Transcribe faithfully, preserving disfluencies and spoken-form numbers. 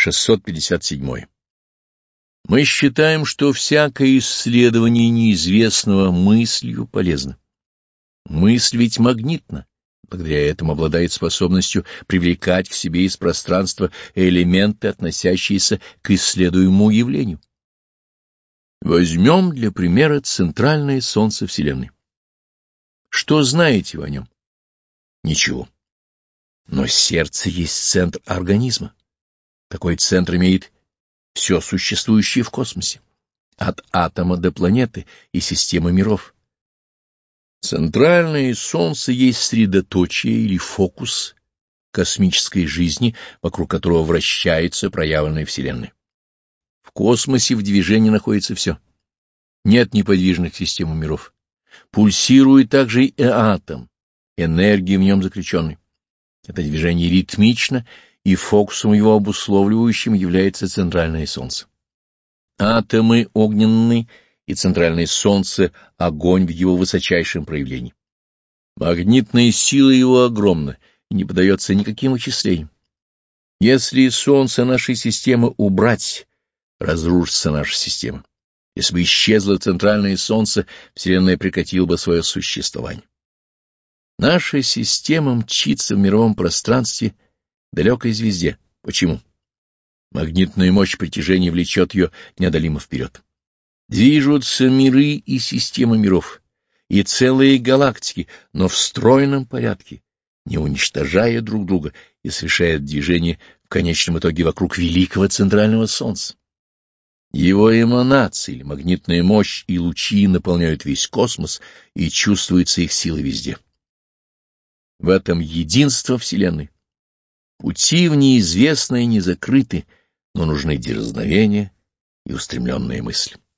шестьсот пятьдесят седьмой. Мы считаем, что всякое исследование неизвестного мыслью полезно. Мысль ведь магнитна, благодаря этому обладает способностью привлекать к себе из пространства элементы, относящиеся к исследуемому явлению. Возьмем для примера центральное Солнце Вселенной. Что знаете вы о нем? Ничего. Но сердце есть центр организма. Такой центр имеет все существующее в космосе, от атома до планеты и системы миров. Центральное Солнце есть средоточие или фокус космической жизни, вокруг которого вращается проявленная Вселенная. В космосе в движении находится все. Нет неподвижных систем миров. Пульсирует также и атом, энергия в нем заключенной. Это движение ритмично, и фокусом его обусловливающим является центральное Солнце. Атомы огненные и центральное Солнце — огонь в его высочайшем проявлении. Магнитная сила его огромна и не поддается никаким вычислениям. Если Солнце нашей системы убрать, разрушится наша система. Если бы исчезло центральное Солнце, Вселенная прекратила бы свое существование. Наша система мчится в мировом пространстве далекой звезде. Почему? Магнитная мощь притяжения влечет ее неодолимо вперед. Движутся миры и системы миров, и целые галактики, но в стройном порядке, не уничтожая друг друга, и совершает движение в конечном итоге вокруг великого центрального Солнца. Его эманации, или магнитная мощь и лучи наполняют весь космос, и чувствуется их сила везде. В этом единство Вселенной. Пути в неизвестное не закрыты, но нужны дерзновение и устремленная мысль.